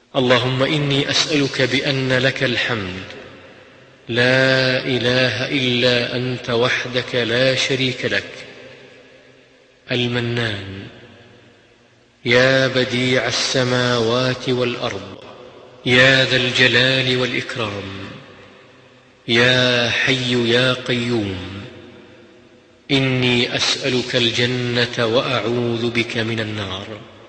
اللهم إني أسألك بأن لك الحمد لا إله إلا أنت وحدك لا شريك لك، المنان، يا بديع السماوات والأرض، يا ذا الجلال والإكرام، يا حي يا قيوم. إني أسألك الجنة وأعوذ بك من النار.